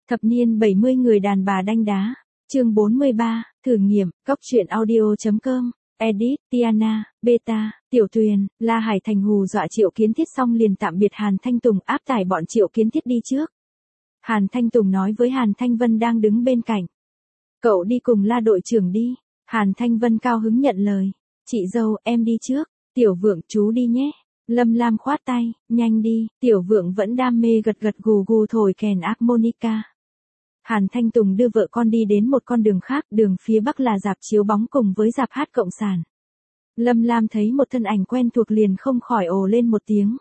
Thập niên 70 người đàn bà đanh đá. Chương 43, thử nghiệm, Cóc truyện audio.com. Edit, Tiana, Beta, Tiểu Tuyền, La Hải Thành hù dọa Triệu Kiến Thiết xong liền tạm biệt Hàn Thanh Tùng áp tải bọn Triệu Kiến Thiết đi trước. Hàn Thanh Tùng nói với Hàn Thanh Vân đang đứng bên cạnh. Cậu đi cùng La đội trưởng đi. Hàn Thanh Vân cao hứng nhận lời. Chị dâu, em đi trước. Tiểu Vượng, chú đi nhé. Lâm Lam khoát tay, nhanh đi. Tiểu Vượng vẫn đam mê gật gật gù gù thổi kèn harmonica. Hàn Thanh Tùng đưa vợ con đi đến một con đường khác, đường phía bắc là rạp chiếu bóng cùng với rạp hát cộng sản. Lâm Lam thấy một thân ảnh quen thuộc liền không khỏi ồ lên một tiếng.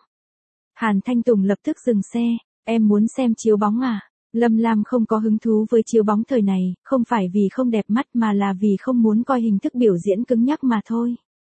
Hàn Thanh Tùng lập tức dừng xe, em muốn xem chiếu bóng à? Lâm Lam không có hứng thú với chiếu bóng thời này, không phải vì không đẹp mắt mà là vì không muốn coi hình thức biểu diễn cứng nhắc mà thôi.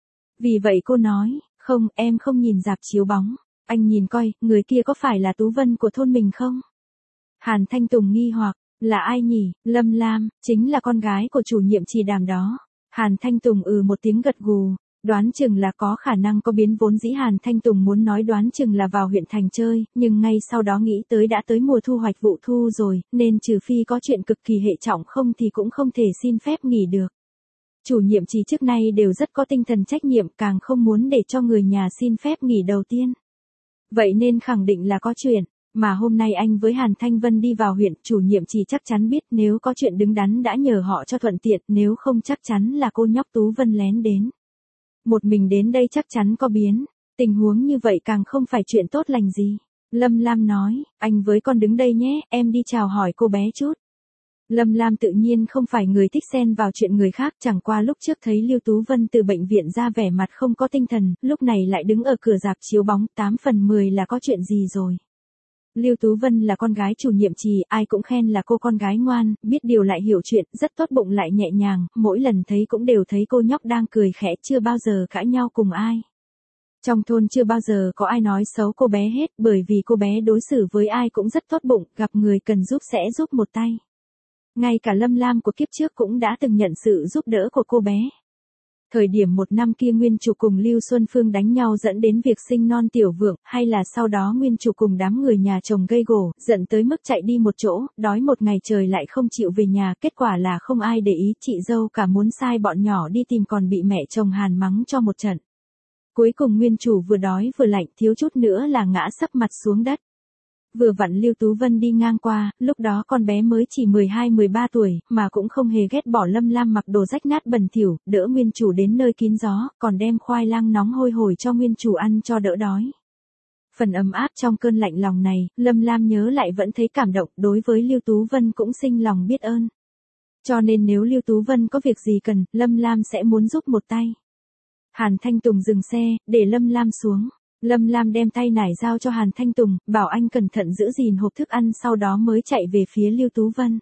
Vì vậy cô nói, không, em không nhìn rạp chiếu bóng, anh nhìn coi, người kia có phải là Tú Vân của thôn mình không? Hàn Thanh Tùng nghi hoặc, là ai nhỉ? Lâm Lam, chính là con gái của chủ nhiệm Trì Đàm đó. Hàn Thanh Tùng một tiếng gật gù, đoán chừng là có khả năng có biến vốn dĩ Hàn Thanh Tùng muốn nói đoán chừng là vào huyện thành chơi, nhưng ngay sau đó nghĩ tới đã tới mùa thu hoạch vụ thu rồi, nên trừ phi có chuyện cực kỳ hệ trọng không thì cũng không thể xin phép nghỉ được. Chủ nhiệm Trì trước nay đều rất có tinh thần trách nhiệm, càng không muốn để cho người nhà xin phép nghỉ đầu tiên. Vậy nên khẳng định là có chuyện. Mà hôm nay anh với Hàn Thanh Vân đi vào huyện, chủ nhiệm Trì chắc chắn biết, nếu có chuyện đứng đắn đã nhờ họ cho thuận tiện, nếu không chắc chắn là cô nhóc Tú Vân lén đến. Một mình đến đây chắc chắn có biến, tình huống như vậy càng không phải chuyện tốt lành gì. Lâm Lam nói, anh với con đứng đây nhé, em đi chào hỏi cô bé chút. Lâm Lam tự nhiên không phải người thích xen vào chuyện người khác, chẳng qua lúc trước thấy Lưu Tú Vân từ bệnh viện ra vẻ mặt không có tinh thần, lúc này lại đứng ở cửa rạp chiếu bóng, 8 phần 10 là có chuyện gì rồi. Lưu Tú Vân là con gái chủ nhiệm Trì, ai cũng khen là cô con gái ngoan, biết điều lại hiểu chuyện, rất tốt bụng lại nhẹ nhàng, mỗi lần thấy cũng đều thấy cô nhóc đang cười khẽ, chưa bao giờ cãi nhau cùng ai. Trong thôn chưa bao giờ có ai nói xấu cô bé hết, bởi vì cô bé đối xử với ai cũng rất tốt bụng, gặp người cần giúp sẽ giúp một tay. Ngay cả Lâm Lam của kiếp trước cũng đã từng nhận sự giúp đỡ của cô bé. Thời điểm một năm kia Nguyên Chủ cùng Lưu Xuân Phương đánh nhau dẫn đến việc sinh non Tiểu Vượng, hay là sau đó Nguyên Chủ cùng đám người nhà chồng gây gổ, giận tới mức chạy đi một chỗ, đói một ngày trời lại không chịu về nhà, kết quả là không ai để ý, chị dâu cả muốn sai bọn nhỏ đi tìm còn bị mẹ chồng Hàn mắng cho một trận. Cuối cùng Nguyên Chủ vừa đói vừa lạnh, thiếu chút nữa là ngã sấp mặt xuống đất. Vừa vặn Lưu Tú Vân đi ngang qua, lúc đó con bé mới chỉ 12-13 tuổi, mà cũng không hề ghét bỏ Lâm Lam mặc đồ rách nát bẩn thỉu, đỡ Nguyên Chủ đến nơi kín gió, còn đem khoai lang nóng hôi hổi cho Nguyên Chủ ăn cho đỡ đói. Phần ấm áp trong cơn lạnh lòng này, Lâm Lam nhớ lại vẫn thấy cảm động, đối với Lưu Tú Vân cũng sinh lòng biết ơn. Cho nên nếu Lưu Tú Vân có việc gì cần, Lâm Lam sẽ muốn giúp một tay. Hàn Thanh Tùng dừng xe, để Lâm Lam xuống. Lâm Lam đem tay nải giao cho Hàn Thanh Tùng, bảo anh cẩn thận giữ gìn hộp thức ăn, sau đó mới chạy về phía Lưu Tú Vân.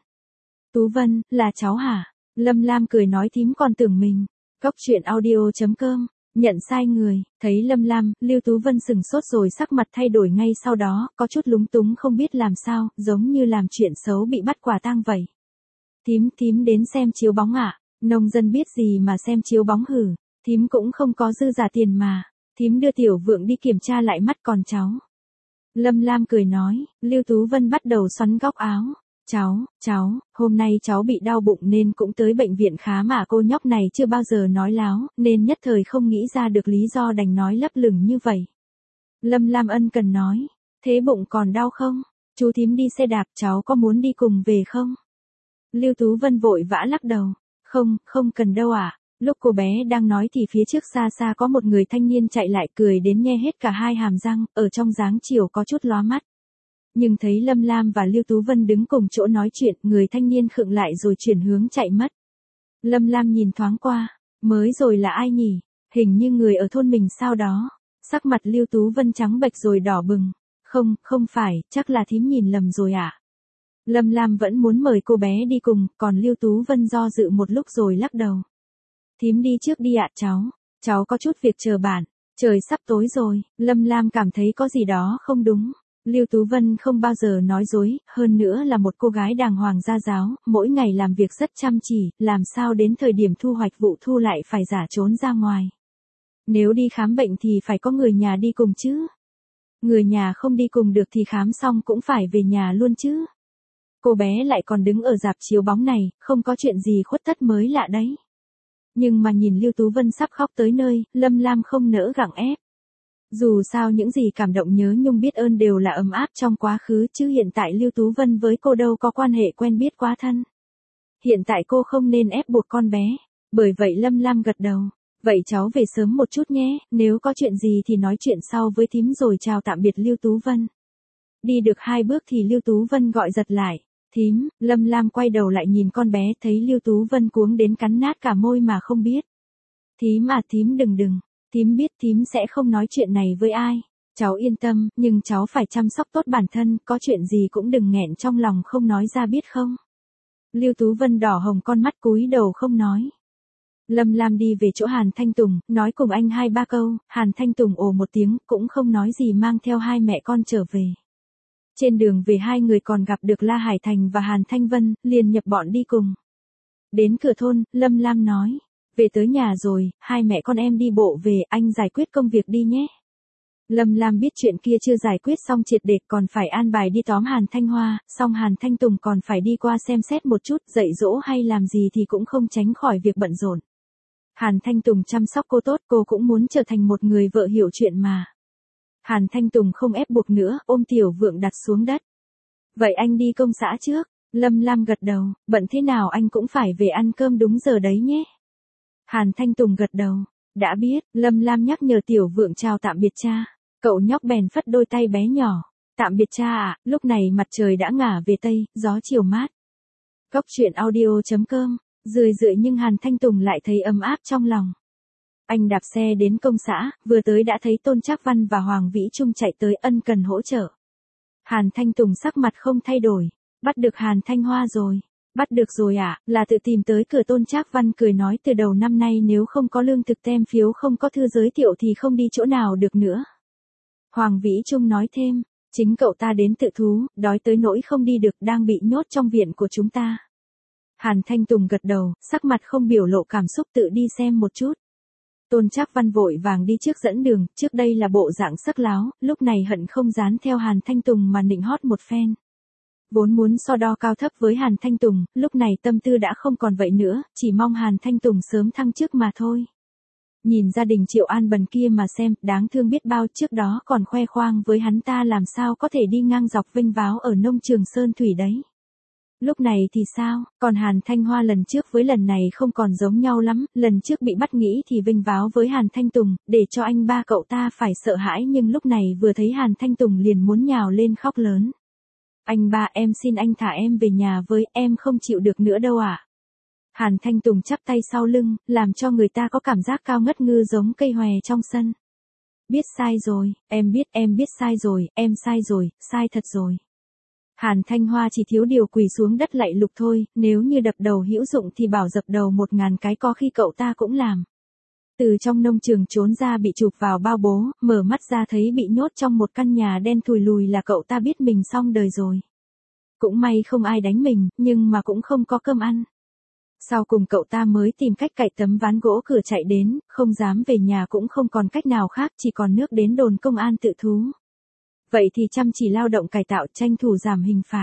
Tú Vân, là cháu hả? Lâm Lam cười nói thím còn tưởng mình. Cóc truyện audio.com, nhận sai người, thấy Lâm Lam, Lưu Tú Vân sừng sốt rồi sắc mặt thay đổi ngay sau đó, có chút lúng túng không biết làm sao, giống như làm chuyện xấu bị bắt quả tang vậy. Thím đến xem chiếu bóng ạ? Nông dân biết gì mà xem chiếu bóng hử, thím cũng không có dư giả tiền mà. Thím đưa Tiểu Vượng đi kiểm tra lại mắt còn cháu. Lâm Lam cười nói, Lưu Tú Vân bắt đầu xoắn góc áo. Cháu, hôm nay cháu bị đau bụng nên cũng tới bệnh viện khám mà cô nhóc này chưa bao giờ nói láo, nên nhất thời không nghĩ ra được lý do đành nói lấp lửng như vậy. Lâm Lam ân cần nói, thế bụng còn đau không? Chú thím đi xe đạp, cháu có muốn đi cùng về không? Lưu Tú Vân vội vã lắc đầu, không cần đâu ạ. Lúc cô bé đang nói thì phía trước xa xa có một người thanh niên chạy lại, cười đến nhe hết cả hai hàm răng, ở trong dáng chiều có chút lóa mắt. Nhưng thấy Lâm Lam và Lưu Tú Vân đứng cùng chỗ nói chuyện, người thanh niên khựng lại rồi chuyển hướng chạy mất. Lâm Lam nhìn thoáng qua, mới rồi là ai nhỉ? Hình như người ở thôn mình sao đó. Sắc mặt Lưu Tú Vân trắng bệch rồi đỏ bừng. Không phải, chắc là thím nhìn lầm rồi ạ. Lâm Lam vẫn muốn mời cô bé đi cùng, còn Lưu Tú Vân do dự một lúc rồi lắc đầu. Thím đi trước đi ạ cháu có chút việc chờ bạn, trời sắp tối rồi. Lâm Lam cảm thấy có gì đó không đúng. Lưu Tú Vân không bao giờ nói dối, hơn nữa là một cô gái đàng hoàng gia giáo, mỗi ngày làm việc rất chăm chỉ, làm sao đến thời điểm thu hoạch vụ thu lại phải giả trốn ra ngoài. Nếu đi khám bệnh thì phải có người nhà đi cùng chứ. Người nhà không đi cùng được thì khám xong cũng phải về nhà luôn chứ. Cô bé lại còn đứng ở rạp chiếu bóng này, không có chuyện gì khuất tất mới lạ đấy. Nhưng mà nhìn Lưu Tú Vân sắp khóc tới nơi, Lâm Lam không nỡ gặng ép. Dù sao những gì cảm động nhớ nhung biết ơn đều là ấm áp trong quá khứ chứ hiện tại Lưu Tú Vân với cô đâu có quan hệ quen biết quá thân. Hiện tại cô không nên ép buộc con bé. Bởi vậy Lâm Lam gật đầu. Vậy cháu về sớm một chút nhé, nếu có chuyện gì thì nói chuyện sau với thím rồi chào tạm biệt Lưu Tú Vân. Đi được 2 bước thì Lưu Tú Vân gọi giật lại. Thím, Lâm Lam quay đầu lại nhìn con bé thấy Lưu Tú Vân cuống đến cắn nát cả môi mà không biết. Thím à thím đừng. Thím biết thím sẽ không nói chuyện này với ai. Cháu yên tâm, nhưng cháu phải chăm sóc tốt bản thân, có chuyện gì cũng đừng nghẹn trong lòng không nói ra biết không. Lưu Tú Vân đỏ hồng con mắt cúi đầu không nói. Lâm Lam đi về chỗ Hàn Thanh Tùng, nói cùng anh 2-3 câu, Hàn Thanh Tùng ồ một tiếng, cũng không nói gì mang theo 2 mẹ con trở về. Trên đường về 2 người còn gặp được La Hải Thành và Hàn Thanh Vân, liền nhập bọn đi cùng. Đến cửa thôn, Lâm Lam nói, về tới nhà rồi, 2 mẹ con em đi bộ về, anh giải quyết công việc đi nhé. Lâm Lam biết chuyện kia chưa giải quyết xong triệt để còn phải an bài đi tóm Hàn Thanh Hoa, xong Hàn Thanh Tùng còn phải đi qua xem xét một chút, dạy dỗ hay làm gì thì cũng không tránh khỏi việc bận rộn. Hàn Thanh Tùng chăm sóc cô tốt, cô cũng muốn trở thành một người vợ hiểu chuyện mà. Hàn Thanh Tùng không ép buộc nữa, ôm Tiểu Vượng đặt xuống đất. Vậy anh đi công xã trước. Lâm Lam gật đầu, bận thế nào anh cũng phải về ăn cơm đúng giờ đấy nhé. Hàn Thanh Tùng gật đầu, đã biết, Lâm Lam nhắc nhở Tiểu Vượng chào tạm biệt cha. Cậu nhóc bèn phất đôi tay bé nhỏ. Tạm biệt cha ạ, lúc này mặt trời đã ngả về tây, gió chiều mát. Góc truyện audio.com, rười rượi nhưng Hàn Thanh Tùng lại thấy ấm áp trong lòng. Anh đạp xe đến công xã, vừa tới đã thấy Tôn Trác Văn và Hoàng Vĩ Trung chạy tới ân cần hỗ trợ. Hàn Thanh Tùng sắc mặt không thay đổi, bắt được Hàn Thanh Hoa rồi. Bắt được rồi ạ, là tự tìm tới cửa. Tôn Trác Văn cười nói từ đầu năm nay nếu không có lương thực tem phiếu không có thư giới thiệu thì không đi chỗ nào được nữa. Hoàng Vĩ Trung nói thêm, chính cậu ta đến tự thú, đói tới nỗi không đi được đang bị nhốt trong viện của chúng ta. Hàn Thanh Tùng gật đầu, sắc mặt không biểu lộ cảm xúc tự đi xem một chút. Tôn Trác Văn vội vàng đi trước dẫn đường, trước đây là bộ dạng sắc láo, lúc này hận không dán theo Hàn Thanh Tùng mà nịnh hót một phen. Vốn muốn so đo cao thấp với Hàn Thanh Tùng, lúc này tâm tư đã không còn vậy nữa, chỉ mong Hàn Thanh Tùng sớm thăng chức mà thôi. Nhìn gia đình Triệu An Bần kia mà xem, đáng thương biết bao, trước đó còn khoe khoang với hắn ta làm sao có thể đi ngang dọc vinh váo ở nông trường Sơn Thủy đấy. Lúc này thì sao, còn Hàn Thanh Hoa lần trước với lần này không còn giống nhau lắm, lần trước bị bắt nghĩ thì vinh váo với Hàn Thanh Tùng, để cho anh ba cậu ta phải sợ hãi nhưng lúc này vừa thấy Hàn Thanh Tùng liền muốn nhào lên khóc lớn. Anh ba em xin anh thả em về nhà với, em không chịu được nữa đâu ạ. Hàn Thanh Tùng chắp tay sau lưng, làm cho người ta có cảm giác cao ngất ngư giống cây hòe trong sân. Biết sai rồi, em biết sai rồi, em sai rồi, sai thật rồi. Hàn Thanh Hoa chỉ thiếu điều quỳ xuống đất lạy lục thôi, nếu như đập đầu hữu dụng thì bảo dập đầu 1000 cái có khi cậu ta cũng làm. Từ trong nông trường trốn ra bị chụp vào bao bố, mở mắt ra thấy bị nhốt trong một căn nhà đen thùi lùi là cậu ta biết mình xong đời rồi. Cũng may không ai đánh mình, nhưng mà cũng không có cơm ăn. Sau cùng cậu ta mới tìm cách cạy tấm ván gỗ cửa chạy đến, không dám về nhà cũng không còn cách nào khác, chỉ còn nước đến đồn công an tự thú. Vậy thì chăm chỉ lao động cải tạo tranh thủ giảm hình phạt.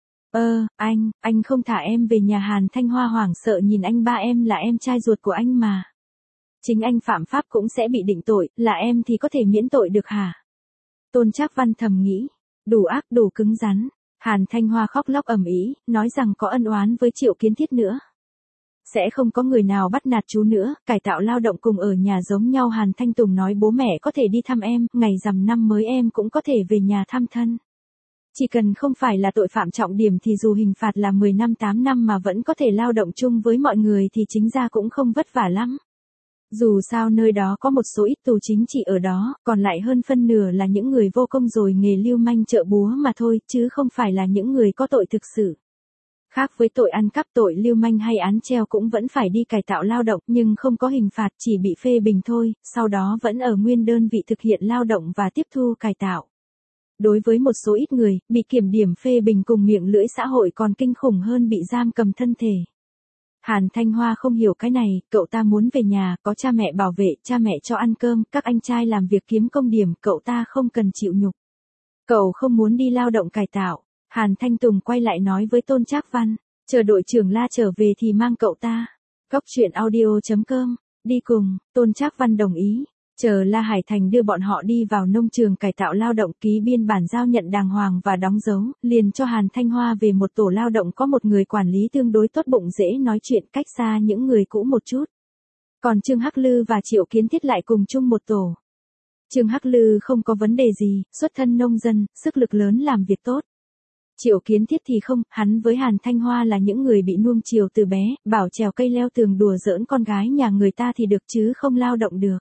Anh không thả em về nhà. Hàn Thanh Hoa hoảng sợ nhìn anh ba, em là em trai ruột của anh mà. Chính anh phạm pháp cũng sẽ bị định tội, là em thì có thể miễn tội được hả? Tôn Trác Văn thầm nghĩ, đủ ác đủ cứng rắn. Hàn Thanh Hoa khóc lóc ầm ĩ, nói rằng có ân oán với Triệu Kiến Thiết nữa. Sẽ không có người nào bắt nạt chú nữa, cải tạo lao động cùng ở nhà giống nhau. Hàn Thanh Tùng nói bố mẹ có thể đi thăm em, ngày rằm năm mới em cũng có thể về nhà thăm thân. Chỉ cần không phải là tội phạm trọng điểm thì dù hình phạt là 10 năm 8 năm mà vẫn có thể lao động chung với mọi người thì chính ra cũng không vất vả lắm. Dù sao nơi đó có một số ít tù chính trị ở đó, còn lại hơn phân nửa là những người vô công rồi nghề lưu manh chợ búa mà thôi, chứ không phải là những người có tội thực sự. Khác với tội ăn cắp, tội lưu manh hay án treo cũng vẫn phải đi cải tạo lao động nhưng không có hình phạt, chỉ bị phê bình thôi, sau đó vẫn ở nguyên đơn vị thực hiện lao động và tiếp thu cải tạo. Đối với một số ít người, bị kiểm điểm phê bình cùng miệng lưỡi xã hội còn kinh khủng hơn bị giam cầm thân thể. Hàn Thanh Hoa không hiểu cái này, cậu ta muốn về nhà, có cha mẹ bảo vệ, cha mẹ cho ăn cơm, các anh trai làm việc kiếm công điểm, cậu ta không cần chịu nhục. Cậu không muốn đi lao động cải tạo. Hàn Thanh Tùng quay lại nói với Tôn Trác Văn, chờ đội trưởng La trở về thì mang cậu ta. Góc truyện audio.com, đi cùng, Tôn Trác Văn đồng ý. Chờ La Hải Thành đưa bọn họ đi vào nông trường cải tạo lao động, ký biên bản giao nhận đàng hoàng và đóng dấu, liền cho Hàn Thanh Hoa về một tổ lao động có một người quản lý tương đối tốt bụng, dễ nói chuyện, cách xa những người cũ một chút. Còn Trương Hắc Lư và Triệu Kiến Thiết lại cùng chung một tổ. Trương Hắc Lư không có vấn đề gì, xuất thân nông dân, sức lực lớn, làm việc tốt. Triệu Kiến Thiết thì không, hắn với Hàn Thanh Hoa là những người bị nuông chiều từ bé, bảo trèo cây leo tường đùa giỡn con gái nhà người ta thì được chứ không lao động được.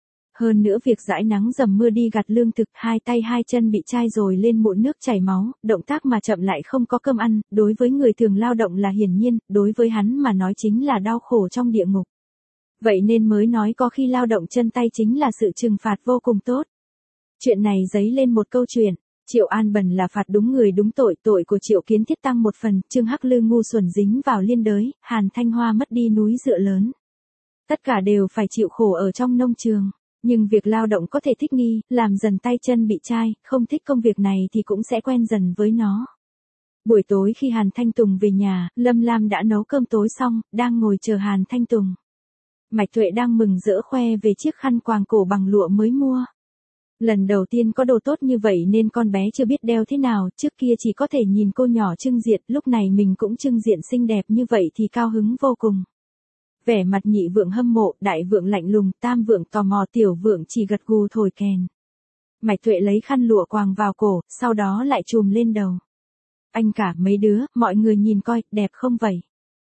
Hơn nữa việc dãi nắng dầm mưa đi gặt lương thực, hai tay hai chân bị chai rồi lên mụn nước chảy máu, động tác mà chậm lại không có cơm ăn, đối với người thường lao động là hiển nhiên, đối với hắn mà nói chính là đau khổ trong địa ngục. Vậy nên mới nói có khi lao động chân tay chính là sự trừng phạt vô cùng tốt. Chuyện này dấy lên một câu chuyện. Triệu An Bần là phạt đúng người đúng tội, tội của Triệu Kiến Thiết tăng một phần, Trương Hắc Lư ngu xuẩn dính vào liên đới, Hàn Thanh Hoa mất đi núi dựa lớn. Tất cả đều phải chịu khổ ở trong nông trường, nhưng việc lao động có thể thích nghi, làm dần tay chân bị chai, không thích công việc này thì cũng sẽ quen dần với nó. Buổi tối khi Hàn Thanh Tùng về nhà, Lâm Lam đã nấu cơm tối xong, đang ngồi chờ Hàn Thanh Tùng. Mạch Tuệ đang mừng rỡ khoe về chiếc khăn quàng cổ bằng lụa mới mua. Lần đầu tiên có đồ tốt như vậy nên con bé chưa biết đeo thế nào, trước kia chỉ có thể nhìn cô nhỏ trưng diện, lúc này mình cũng trưng diện xinh đẹp như vậy thì cao hứng vô cùng. Vẻ mặt Nhị Vượng hâm mộ, Đại Vượng lạnh lùng, Tam Vượng tò mò, Tiểu Vượng chỉ gật gù thổi kèn. Mạch Tuệ lấy khăn lụa quàng vào cổ, sau đó lại trùm lên đầu. Anh cả, mấy đứa, mọi người nhìn coi, đẹp không vậy?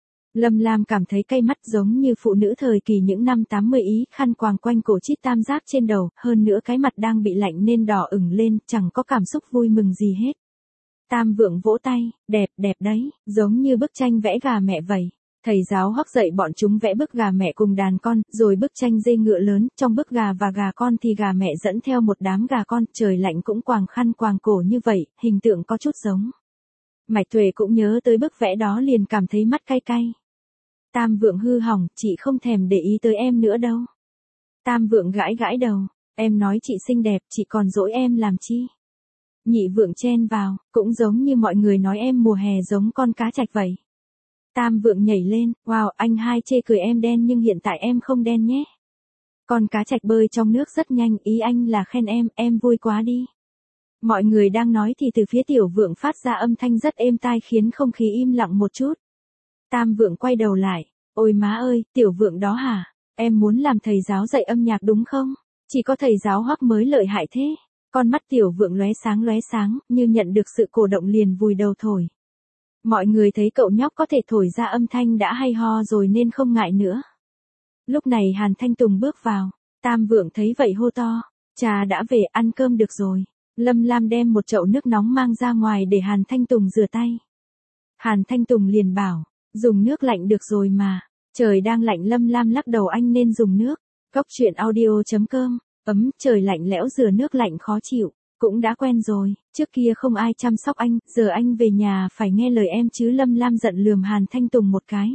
Lâm Lam cảm thấy cay mắt, giống như phụ nữ thời kỳ những năm 80 ý, khăn quàng quanh cổ chít tam giác trên đầu, hơn nữa cái mặt đang bị lạnh nên đỏ ửng lên, chẳng có cảm xúc vui mừng gì hết. Tam Vượng vỗ tay, đẹp, đẹp đấy, giống như bức tranh vẽ gà mẹ vậy. Thầy giáo Hoắc dạy bọn chúng vẽ bức gà mẹ cùng đàn con, rồi bức tranh dê ngựa lớn, trong bức gà và gà con thì gà mẹ dẫn theo một đám gà con, trời lạnh cũng quàng khăn quàng cổ như vậy, hình tượng có chút giống. Mạch Tuệ cũng nhớ tới bức vẽ đó liền cảm thấy mắt cay cay. Tam Vượng hư hỏng, chị không thèm để ý tới em nữa đâu. Tam Vượng gãi gãi đầu, em nói chị xinh đẹp, chị còn dỗi em làm chi? Nhị Vượng chen vào, cũng giống như mọi người nói em mùa hè giống con cá trạch vậy. Tam Vượng nhảy lên, wow, anh hai chê cười em đen nhưng hiện tại em không đen nhé. Con cá trạch bơi trong nước rất nhanh, ý anh là khen em vui quá đi. Mọi người đang nói thì từ phía Tiểu Vượng phát ra âm thanh rất êm tai khiến không khí im lặng một chút. Tam Vượng quay đầu lại, ôi má ơi, Tiểu Vượng đó hả? Em muốn làm thầy giáo dạy âm nhạc đúng không? Chỉ có thầy giáo Hoắc mới lợi hại thế. Con mắt Tiểu Vượng lóe sáng, như nhận được sự cổ động liền vùi đầu thổi. Mọi người thấy cậu nhóc có thể thổi ra âm thanh đã hay ho rồi nên không ngại nữa. Lúc này Hàn Thanh Tùng bước vào, Tam Vượng thấy vậy hô to, cha đã về, ăn cơm được rồi. Lâm Lam đem một chậu nước nóng mang ra ngoài để Hàn Thanh Tùng rửa tay. Hàn Thanh Tùng liền bảo, dùng nước lạnh được rồi mà, trời đang lạnh. Lâm Lam lắc đầu, anh nên dùng nước. Góc truyện audio.com, ấm, trời lạnh lẽo rửa nước lạnh khó chịu, cũng đã quen rồi, trước kia không ai chăm sóc anh, giờ anh về nhà phải nghe lời em chứ. Lâm Lam giận lườm Hàn Thanh Tùng một cái.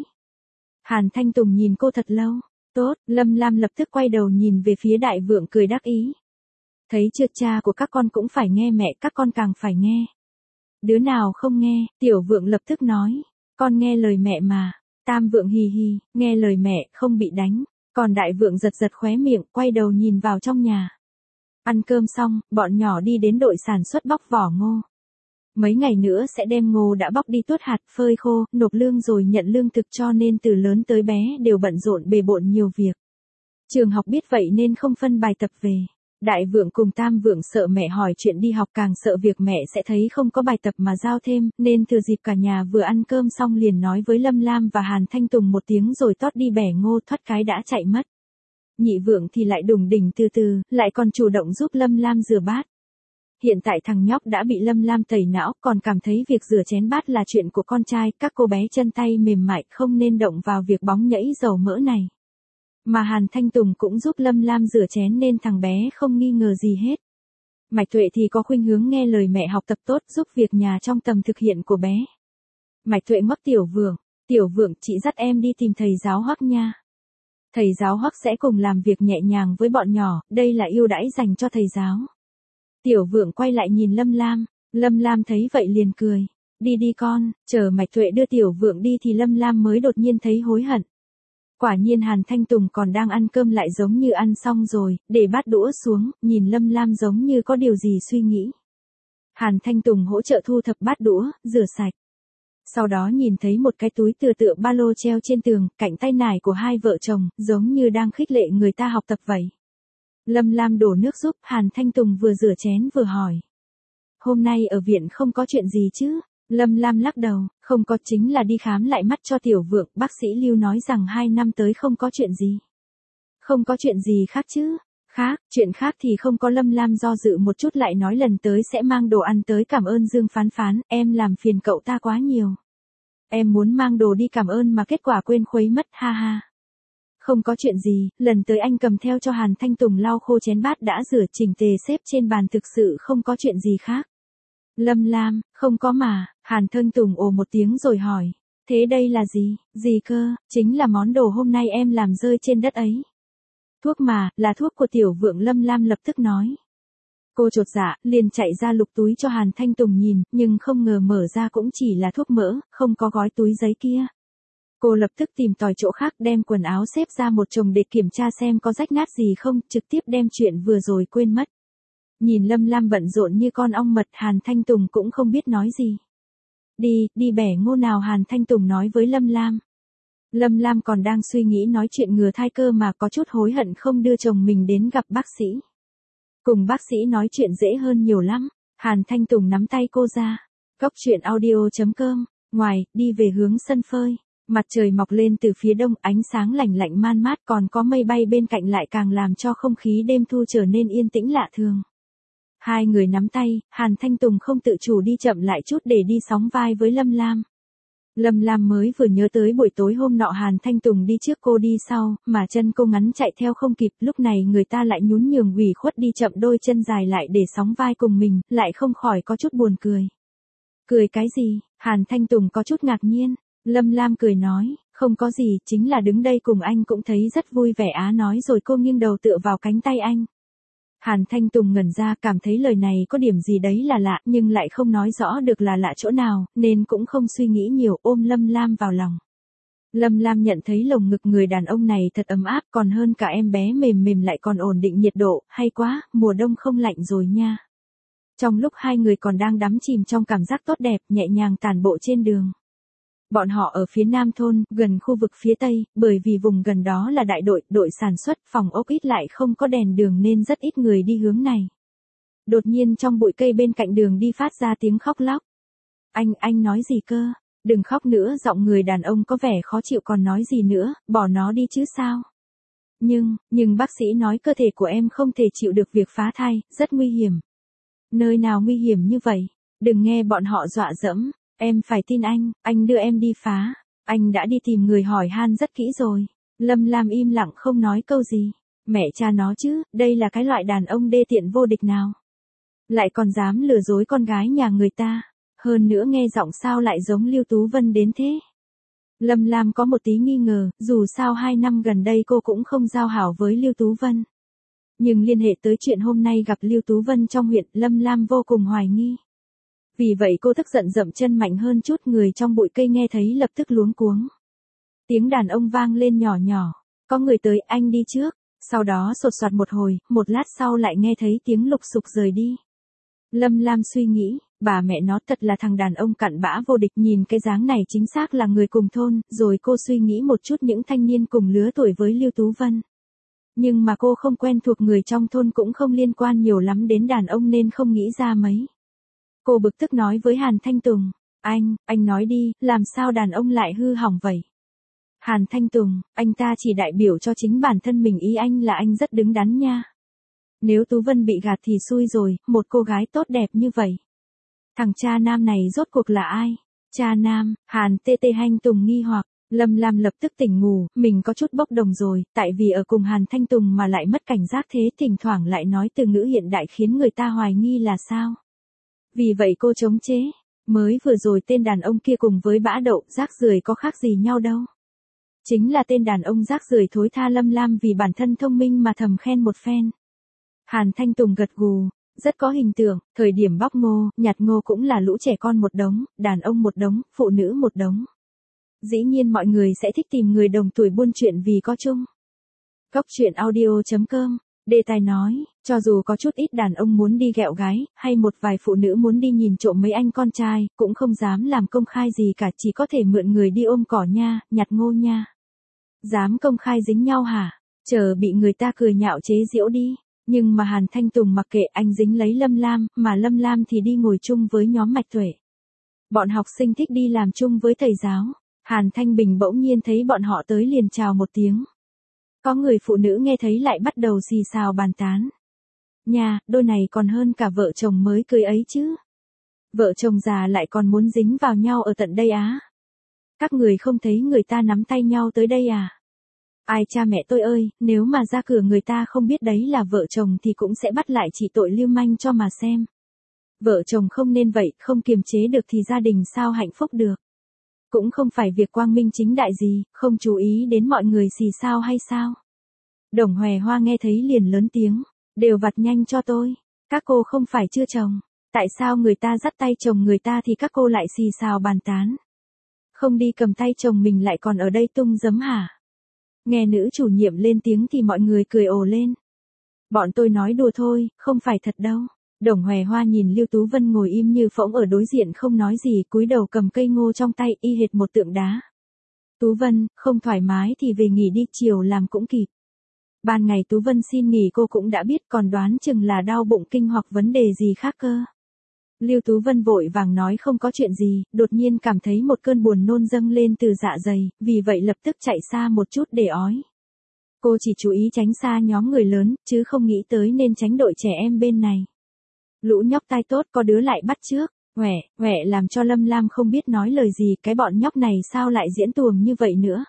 Hàn Thanh Tùng nhìn cô thật lâu, tốt, Lâm Lam lập tức quay đầu nhìn về phía Đại Vượng cười đắc ý. Thấy chưa, cha của các con cũng phải nghe mẹ, các con càng phải nghe. Đứa nào không nghe? Tiểu Vượng lập tức nói, con nghe lời mẹ mà. Tam Vượng hì hì, nghe lời mẹ, không bị đánh. Còn Đại Vượng giật giật khóe miệng, quay đầu nhìn vào trong nhà. Ăn cơm xong, bọn nhỏ đi đến đội sản xuất bóc vỏ ngô. Mấy ngày nữa sẽ đem ngô đã bóc đi tuốt hạt, phơi khô, nộp lương rồi nhận lương thực, cho nên từ lớn tới bé đều bận rộn bề bộn nhiều việc. Trường học biết vậy nên không phân bài tập về. Đại Vượng cùng Tam Vượng sợ mẹ hỏi chuyện đi học, càng sợ việc mẹ sẽ thấy không có bài tập mà giao thêm, nên thừa dịp cả nhà vừa ăn cơm xong liền nói với Lâm Lam và Hàn Thanh Tùng một tiếng rồi tót đi bẻ ngô, thoát cái đã chạy mất. Nhị Vượng thì lại đùng đỉnh từ từ, lại còn chủ động giúp Lâm Lam rửa bát. Hiện tại thằng nhóc đã bị Lâm Lam tẩy não, còn cảm thấy việc rửa chén bát là chuyện của con trai, các cô bé chân tay mềm mại không nên động vào việc bóng nhẫy dầu mỡ này. Mà Hàn Thanh Tùng cũng giúp Lâm Lam rửa chén nên thằng bé không nghi ngờ gì hết. Mạch Tuệ thì có khuynh hướng nghe lời mẹ, học tập tốt, giúp việc nhà trong tầm thực hiện của bé. Mạch Tuệ ngoắc Tiểu Vượng, chị dắt em đi tìm thầy giáo Hoắc nha. Thầy giáo Hoắc sẽ cùng làm việc nhẹ nhàng với bọn nhỏ, đây là ưu đãi dành cho thầy giáo. Tiểu Vượng quay lại nhìn Lâm Lam thấy vậy liền cười. Đi đi con, chờ Mạch Tuệ đưa Tiểu Vượng đi thì Lâm Lam mới đột nhiên thấy hối hận. Quả nhiên Hàn Thanh Tùng còn đang ăn cơm lại giống như ăn xong rồi, để bát đũa xuống, nhìn Lâm Lam giống như có điều gì suy nghĩ. Hàn Thanh Tùng hỗ trợ thu thập bát đũa, rửa sạch. Sau đó nhìn thấy một cái túi tựa ba lô treo trên tường, cạnh tay nải của hai vợ chồng, giống như đang khích lệ người ta học tập vậy. Lâm Lam đổ nước giúp, Hàn Thanh Tùng vừa rửa chén vừa hỏi. Hôm nay ở viện không có chuyện gì chứ? Lâm Lam lắc đầu, không có, chính là đi khám lại mắt cho Tiểu Vượng, bác sĩ Lưu nói rằng 2 năm tới không có chuyện gì. Không có chuyện gì khác chứ? Khác, chuyện khác thì không có. Lâm Lam do dự một chút lại nói lần tới sẽ mang đồ ăn tới cảm ơn Dương Phán Phán, em làm phiền cậu ta quá nhiều. Em muốn mang đồ đi cảm ơn mà kết quả quên khuấy mất, ha ha. Không có chuyện gì, lần tới anh cầm theo cho Hàn Thanh Tùng lau khô chén bát đã rửa chỉnh tề xếp trên bàn, thực sự không có chuyện gì khác. Lâm Lam, không có mà, Hàn Thanh Tùng ồ một tiếng rồi hỏi. Thế đây là gì, gì cơ, chính là món đồ hôm nay em làm rơi trên đất ấy. Thuốc mà, là thuốc của Tiểu Vượng, Lâm Lam lập tức nói. Cô chột dạ, liền chạy ra lục túi cho Hàn Thanh Tùng nhìn, nhưng không ngờ mở ra cũng chỉ là thuốc mỡ, không có gói túi giấy kia. Cô lập tức tìm tòi chỗ khác, đem quần áo xếp ra một chồng để kiểm tra xem có rách nát gì không, trực tiếp đem chuyện vừa rồi quên mất. Nhìn Lâm Lam bận rộn như con ong mật, Hàn Thanh Tùng cũng không biết nói gì. Đi bẻ ngô nào, Hàn Thanh Tùng nói với Lâm Lam. Lâm Lam còn đang suy nghĩ nói chuyện ngừa thai cơ mà có chút hối hận không đưa chồng mình đến gặp bác sĩ. Cùng bác sĩ nói chuyện dễ hơn nhiều lắm. Hàn Thanh Tùng nắm tay cô ra. Cốc truyện audio.com. Ngoài, đi về hướng sân phơi. Mặt trời mọc lên từ phía đông, ánh sáng lạnh lạnh man mát, còn có mây bay bên cạnh lại càng làm cho không khí đêm thu trở nên yên tĩnh lạ thường. Hai người nắm tay, Hàn Thanh Tùng không tự chủ đi chậm lại chút để đi sóng vai với Lâm Lam. Lâm Lam mới vừa nhớ tới buổi tối hôm nọ Hàn Thanh Tùng đi trước cô đi sau, mà chân cô ngắn chạy theo không kịp, lúc này người ta lại nhún nhường ủy khuất đi chậm đôi chân dài lại để sóng vai cùng mình, lại không khỏi có chút buồn cười. Cười cái gì? Hàn Thanh Tùng có chút ngạc nhiên. Lâm Lam cười nói, không có gì, chính là đứng đây cùng anh cũng thấy rất vui vẻ á, nói rồi cô nghiêng đầu tựa vào cánh tay anh. Hàn Thanh Tùng ngẩn ra, cảm thấy lời này có điểm gì đấy là lạ, nhưng lại không nói rõ được là lạ chỗ nào, nên cũng không suy nghĩ nhiều, ôm Lâm Lam vào lòng. Lâm Lam nhận thấy lồng ngực người đàn ông này thật ấm áp, còn hơn cả em bé mềm mềm, lại còn ổn định nhiệt độ, hay quá, mùa đông không lạnh rồi nha. Trong lúc hai người còn đang đắm chìm trong cảm giác tốt đẹp, nhẹ nhàng tản bộ trên đường. Bọn họ ở phía nam thôn, gần khu vực phía tây, bởi vì vùng gần đó là đại đội sản xuất, phòng ốc ít lại không có đèn đường nên rất ít người đi hướng này. Đột nhiên trong bụi cây bên cạnh đường đi phát ra tiếng khóc lóc. Anh nói gì cơ? Đừng khóc nữa, giọng người đàn ông có vẻ khó chịu, còn nói gì nữa, bỏ nó đi chứ sao? Nhưng bác sĩ nói cơ thể của em không thể chịu được việc phá thai, rất nguy hiểm. Nơi nào nguy hiểm như vậy? Đừng nghe bọn họ dọa dẫm. Em phải tin anh đưa em đi phá. Anh đã đi tìm người hỏi han rất kỹ rồi. Lâm Lam im lặng không nói câu gì. Mẹ cha nó chứ, đây là cái loại đàn ông đê tiện vô địch nào. Lại còn dám lừa dối con gái nhà người ta. Hơn nữa nghe giọng sao lại giống Lưu Tú Vân đến thế. Lâm Lam có một tí nghi ngờ, dù sao 2 năm gần đây cô cũng không giao hảo với Lưu Tú Vân. Nhưng liên hệ tới chuyện hôm nay gặp Lưu Tú Vân trong huyện, Lâm Lam vô cùng hoài nghi. Vì vậy cô tức giận dậm chân mạnh hơn chút, người trong bụi cây nghe thấy lập tức luống cuống. Tiếng đàn ông vang lên nhỏ nhỏ. Có người tới, anh đi trước. Sau đó sột soạt một hồi, một lát sau lại nghe thấy tiếng lục sục rời đi. Lâm Lam suy nghĩ, bà mẹ nó thật là thằng đàn ông cặn bã vô địch, nhìn cái dáng này chính xác là người cùng thôn, rồi cô suy nghĩ một chút những thanh niên cùng lứa tuổi với Lưu Tú Vân. Nhưng mà cô không quen thuộc người trong thôn, cũng không liên quan nhiều lắm đến đàn ông nên không nghĩ ra mấy. Cô bực tức nói với Hàn Thanh Tùng, anh nói đi, làm sao đàn ông lại hư hỏng vậy? Hàn Thanh Tùng, anh ta chỉ đại biểu cho chính bản thân mình, ý anh là anh rất đứng đắn nha. Nếu Tú Vân bị gạt thì xui rồi, một cô gái tốt đẹp như vậy. Thằng cha nam này rốt cuộc là ai? Cha nam, Hàn Thanh Tùng nghi hoặc. Lâm Lam lập tức tỉnh ngủ, mình có chút bốc đồng rồi, tại vì ở cùng Hàn Thanh Tùng mà lại mất cảnh giác thế, thỉnh thoảng lại nói từ ngữ hiện đại khiến người ta hoài nghi là sao. Vì vậy cô chống chế, mới vừa rồi tên đàn ông kia cùng với bã đậu, rác rưởi có khác gì nhau đâu. Chính là tên đàn ông rác rưởi thối tha. Lâm Lam vì bản thân thông minh mà thầm khen một phen. Hàn Thanh Tùng gật gù, Rất có hình tượng, thời điểm bóc ngô, nhặt ngô cũng là lũ trẻ con một đống, đàn ông một đống, phụ nữ một đống. Dĩ nhiên mọi người sẽ thích tìm người đồng tuổi buôn chuyện vì có chung. Góc chuyện audio.com, đề tài nói, cho dù có chút ít đàn ông muốn đi ghẹo gái, hay một vài phụ nữ muốn đi nhìn trộm mấy anh con trai, cũng không dám làm công khai gì cả, chỉ có thể mượn người đi ôm cỏ nha, nhặt ngô nha. Dám công khai dính nhau hả? Chờ bị người ta cười nhạo chế giễu đi. Nhưng mà Hàn Thanh Tùng mặc kệ, anh dính lấy Lâm Lam, mà Lâm Lam thì đi ngồi chung với nhóm Mạch Tuệ. Bọn học sinh thích đi làm chung với thầy giáo. Hàn Thanh Bình bỗng nhiên thấy bọn họ tới liền chào một tiếng. Có người phụ nữ nghe thấy lại bắt đầu xì xào bàn tán. Nhà, đôi này còn hơn cả vợ chồng mới cưới ấy chứ. Vợ chồng già lại còn muốn dính vào nhau ở tận đây á. Các người không thấy người ta nắm tay nhau tới đây à? Ai cha mẹ tôi ơi, nếu mà ra cửa người ta không biết đấy là vợ chồng thì cũng sẽ bắt lại chỉ tội lưu manh cho mà xem. Vợ chồng không nên vậy, không kiềm chế được thì gia đình sao hạnh phúc được. Cũng không phải việc quang minh chính đại gì, không chú ý đến mọi người xì sao hay sao. Đồng Hòe Hoa nghe thấy liền lớn tiếng, đều vặt nhanh cho tôi, các cô không phải chưa chồng, tại sao người ta dắt tay chồng người ta thì các cô lại xì xào bàn tán. Không đi cầm tay chồng mình lại còn ở đây tung giấm hả? Nghe nữ chủ nhiệm lên tiếng thì mọi người cười ồ lên. Bọn tôi nói đùa thôi, không phải thật đâu. Đồng Hòe Hoa nhìn Lưu Tú Vân ngồi im như phỗng ở đối diện không nói gì, cúi đầu cầm cây ngô trong tay y hệt một tượng đá. Tú Vân, không thoải mái thì về nghỉ đi, chiều làm cũng kịp. Ban ngày Tú Vân xin nghỉ cô cũng đã biết, còn đoán chừng là đau bụng kinh hoặc vấn đề gì khác cơ. Lưu Tú Vân vội vàng nói không có chuyện gì, đột nhiên cảm thấy một cơn buồn nôn dâng lên từ dạ dày, vì vậy lập tức chạy xa một chút để ói. Cô chỉ chú ý tránh xa nhóm người lớn, chứ không nghĩ tới nên tránh đội trẻ em bên này. Lũ nhóc tai tốt có đứa lại bắt trước, ngoẹ làm cho Lâm Lam không biết nói lời gì, cái bọn nhóc này sao lại diễn tuồng như vậy nữa.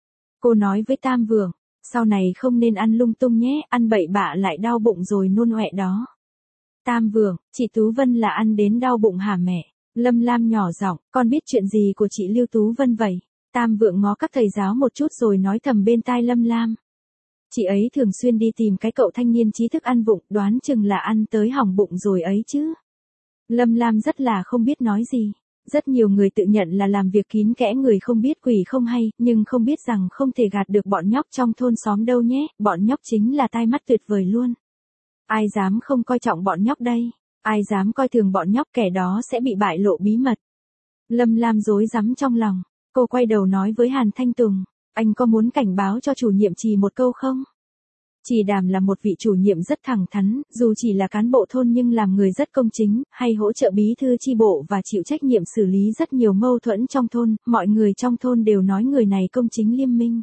Cô nói với Tam Vượng, sau này không nên ăn lung tung nhé, ăn bậy bạ lại đau bụng rồi nôn ọe đó. Tam Vượng, chị Tú Vân là ăn đến đau bụng hả mẹ? Lâm Lam nhỏ giọng, con biết chuyện gì của chị Lưu Tú Vân vậy? Tam Vượng ngó các thầy giáo một chút rồi nói thầm bên tai Lâm Lam. Chị ấy thường xuyên đi tìm cái cậu thanh niên trí thức ăn vụng, đoán chừng là ăn tới hỏng bụng rồi ấy chứ. Lâm Lam rất là không biết nói gì. Rất nhiều người tự nhận là làm việc kín kẽ, người không biết quỷ không hay, nhưng không biết rằng không thể gạt được bọn nhóc trong thôn xóm đâu nhé, bọn nhóc chính là tai mắt tuyệt vời luôn. Ai dám không coi trọng bọn nhóc đây, ai dám coi thường bọn nhóc, kẻ đó sẽ bị bại lộ bí mật. Lâm Lam rối rắm trong lòng, cô quay đầu nói với Hàn Thanh Tùng, anh có muốn cảnh báo cho chủ nhiệm Trì một câu không? Trì Đàm là một vị chủ nhiệm rất thẳng thắn, dù chỉ là cán bộ thôn nhưng làm người rất công chính, hay hỗ trợ bí thư chi bộ và chịu trách nhiệm xử lý rất nhiều mâu thuẫn trong thôn, mọi người trong thôn đều nói người này công chính liêm minh.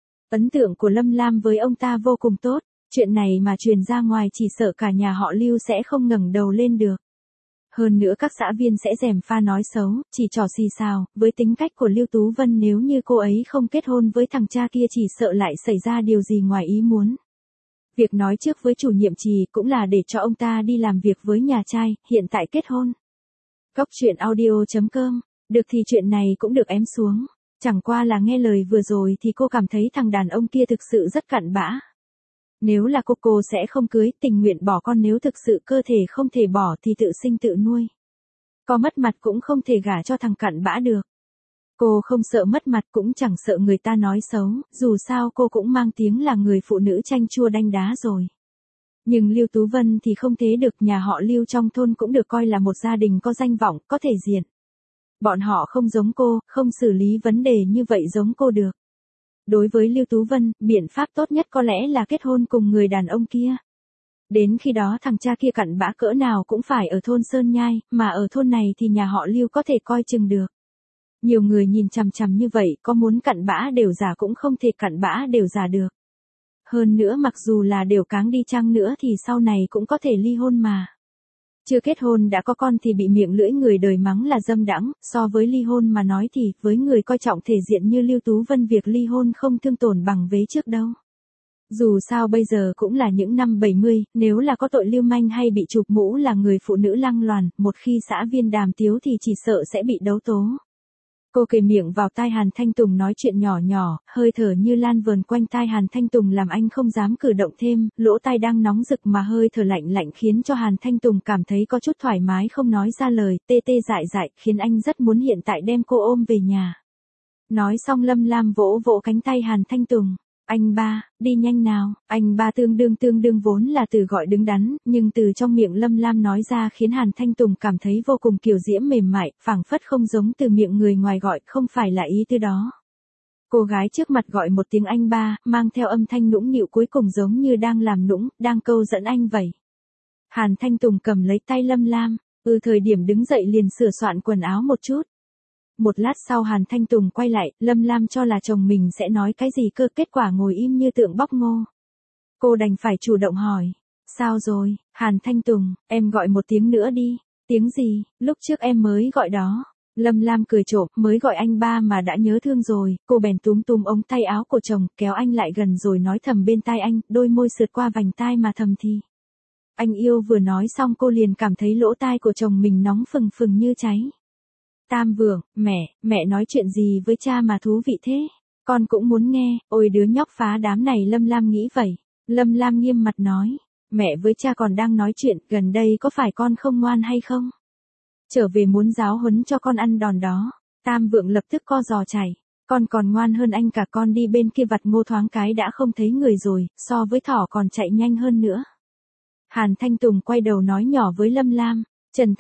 Ấn tượng của Lâm Lam với ông ta vô cùng tốt, chuyện này mà truyền ra ngoài chỉ sợ cả nhà họ Lưu sẽ không ngẩng đầu lên được. Hơn nữa các xã viên sẽ gièm pha nói xấu, chỉ trò xì xào, với tính cách của Lưu Tú Vân nếu như cô ấy không kết hôn với thằng cha kia chỉ sợ lại xảy ra điều gì ngoài ý muốn. Việc nói trước với chủ nhiệm Trì cũng là để cho ông ta đi làm việc với nhà trai, hiện tại kết hôn. Góc chuyện audio.com, được thì chuyện này cũng được ém xuống. Chẳng qua là nghe lời vừa rồi thì cô cảm thấy thằng đàn ông kia thực sự rất cặn bã. Nếu là cô sẽ không cưới, tình nguyện bỏ con, nếu thực sự cơ thể không thể bỏ thì tự sinh tự nuôi. Có mất mặt cũng không thể gả cho thằng cặn bã được. Cô không sợ mất mặt cũng chẳng sợ người ta nói xấu, dù sao cô cũng mang tiếng là người phụ nữ chanh chua đanh đá rồi. Nhưng Lưu Tú Vân thì không thế được, nhà họ Lưu trong thôn cũng được coi là một gia đình có danh vọng, có thể diện. Bọn họ không giống cô, không xử lý vấn đề như vậy giống cô được. Đối với Lưu Tú Vân, biện pháp tốt nhất có lẽ là kết hôn cùng người đàn ông kia. Đến khi đó thằng cha kia cặn bã cỡ nào cũng phải ở thôn Sơn Nhai, mà ở thôn này thì nhà họ Lưu có thể coi chừng được. Nhiều người nhìn chằm chằm như vậy, có muốn cặn bã đều giả cũng không thể cặn bã đều giả được. Hơn nữa mặc dù là đều cáng đi chăng nữa thì sau này cũng có thể ly hôn mà. Chưa kết hôn đã có con thì bị miệng lưỡi người đời mắng là dâm đãng, so với ly hôn mà nói thì với người coi trọng thể diện như Lưu Tú Vân việc ly hôn không thương tổn bằng vế trước đâu. Dù sao bây giờ cũng là những năm 70, nếu là có tội lưu manh hay bị chụp mũ là người phụ nữ lăng loàn, một khi xã viên đàm tiếu thì chỉ sợ sẽ bị đấu tố. Cô kề miệng vào tai Hàn Thanh Tùng nói chuyện nhỏ nhỏ, hơi thở như lan vờn quanh tai Hàn Thanh Tùng làm anh không dám cử động thêm, lỗ tai đang nóng rực mà hơi thở lạnh lạnh khiến cho Hàn Thanh Tùng cảm thấy có chút thoải mái không nói ra lời, tê tê dại dại, khiến anh rất muốn hiện tại đem cô ôm về nhà. Nói xong Lâm Lam vỗ vỗ cánh tay Hàn Thanh Tùng. Anh ba, đi nhanh nào, anh ba tương đương vốn là từ gọi đứng đắn, nhưng từ trong miệng Lâm Lam nói ra khiến Hàn Thanh Tùng cảm thấy vô cùng kiều diễm mềm mại, phảng phất không giống từ miệng người ngoài gọi, không phải là ý tư đó. Cô gái trước mặt gọi một tiếng anh ba, mang theo âm thanh nũng nịu cuối cùng giống như đang làm nũng, đang câu dẫn anh vậy. Hàn Thanh Tùng cầm lấy tay Lâm Lam, thời điểm đứng dậy liền sửa soạn quần áo một chút. Một lát sau Hàn Thanh Tùng quay lại, Lâm Lam cho là chồng mình sẽ nói cái gì cơ, kết quả ngồi im như tượng bóc ngô. Cô đành phải chủ động hỏi. Sao rồi, Hàn Thanh Tùng, em gọi một tiếng nữa đi. Tiếng gì, lúc trước em mới gọi đó. Lâm Lam cười trộm, mới gọi anh ba mà đã nhớ thương rồi, cô bèn túm ống tay áo của chồng, kéo anh lại gần rồi nói thầm bên tai anh, đôi môi sượt qua vành tai mà thầm thì. Anh yêu vừa nói xong cô liền cảm thấy lỗ tai của chồng mình nóng phừng phừng như cháy. Tam Vượng, mẹ nói chuyện gì với cha mà thú vị thế? Con cũng muốn nghe, ôi đứa nhóc phá đám này. Lâm Lam nghĩ vậy. Lâm Lam nghiêm mặt nói, mẹ với cha còn đang nói chuyện, gần đây có phải con không ngoan hay không? Trở về muốn giáo huấn cho con ăn đòn đó. Tam Vượng lập tức co giò chạy. Con còn ngoan hơn anh cả, con đi bên kia vặt ngô thoáng cái đã không thấy người rồi, so với thỏ còn chạy nhanh hơn nữa. Hàn Thanh Tùng quay đầu nói nhỏ với Lâm Lam. Trần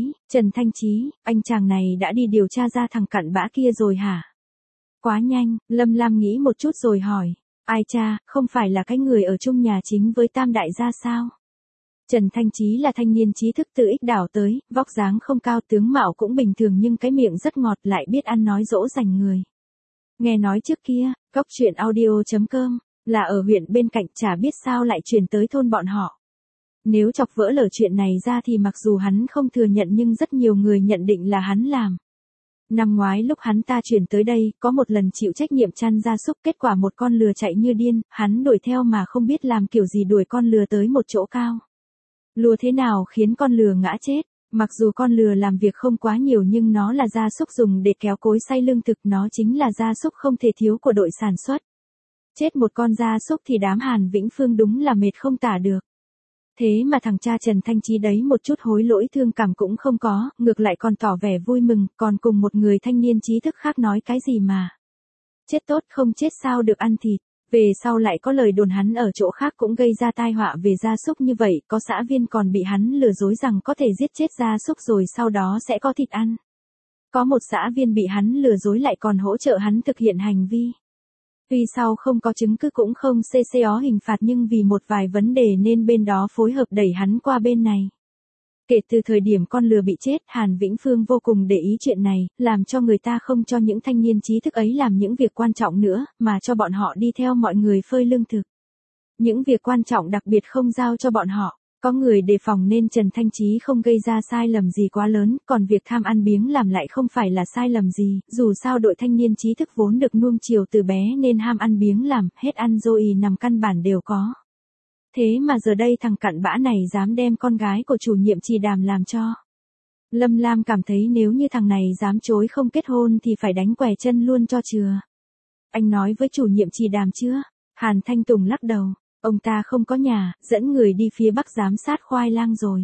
Thanh Chí, anh chàng này đã đi điều tra ra thằng cặn bã kia rồi hả? Quá nhanh, Lâm Lam nghĩ một chút rồi hỏi. Ai cha, không phải là cái người ở chung nhà chính với Tam đại gia sao? Trần Thanh Chí là thanh niên trí thức từ Ích Đảo tới, vóc dáng không cao, tướng mạo cũng bình thường nhưng cái miệng rất ngọt, lại biết ăn nói dỗ dành người. Nghe nói trước kia, Cóc Truyện Audio.com là ở huyện bên cạnh, chả biết sao lại chuyển tới thôn bọn họ. Nếu chọc vỡ lở chuyện này ra thì mặc dù hắn không thừa nhận nhưng rất nhiều người nhận định là hắn làm. Năm ngoái lúc hắn ta chuyển tới đây, có một lần chịu trách nhiệm chăn gia súc, kết quả một con lừa chạy như điên, hắn đuổi theo mà không biết làm kiểu gì đuổi con lừa tới một chỗ cao. Lùa thế nào khiến con lừa ngã chết, mặc dù con lừa làm việc không quá nhiều nhưng nó là gia súc dùng để kéo cối xay lương thực, nó chính là gia súc không thể thiếu của đội sản xuất. Chết một con gia súc thì đám Hàn Vĩnh Phương đúng là mệt không tả được. Thế mà thằng cha Trần Thanh Chí đấy một chút hối lỗi thương cảm cũng không có, ngược lại còn tỏ vẻ vui mừng, còn cùng một người thanh niên trí thức khác nói cái gì mà. Chết tốt không chết sao được ăn thịt, về sau lại có lời đồn hắn ở chỗ khác cũng gây ra tai họa về gia súc như vậy, có xã viên còn bị hắn lừa dối rằng có thể giết chết gia súc rồi sau đó sẽ có thịt ăn. Có một xã viên bị hắn lừa dối lại còn hỗ trợ hắn thực hiện hành vi. Tuy sau không có chứng cứ cũng không CCO hình phạt nhưng vì một vài vấn đề nên bên đó phối hợp đẩy hắn qua bên này. Kể từ thời điểm con lừa bị chết, Hàn Vĩnh Phương vô cùng để ý chuyện này, làm cho người ta không cho những thanh niên trí thức ấy làm những việc quan trọng nữa, mà cho bọn họ đi theo mọi người phơi lương thực. Những việc quan trọng đặc biệt không giao cho bọn họ. Có người đề phòng nên Trần Thanh Chí không gây ra sai lầm gì quá lớn, còn việc tham ăn biếng làm lại không phải là sai lầm gì, dù sao đội thanh niên trí thức vốn được nuông chiều từ bé nên ham ăn biếng làm, hết ăn rồi nằm căn bản đều có. Thế mà giờ đây thằng cặn bã này dám đem con gái của chủ nhiệm Trì Đàm làm cho. Lâm Lam cảm thấy nếu như thằng này dám chối không kết hôn thì phải đánh què chân luôn cho chừa. Anh nói với chủ nhiệm Trì Đàm chưa? Hàn Thanh Tùng lắc đầu. Ông ta không có nhà, dẫn người đi phía Bắc giám sát khoai lang rồi.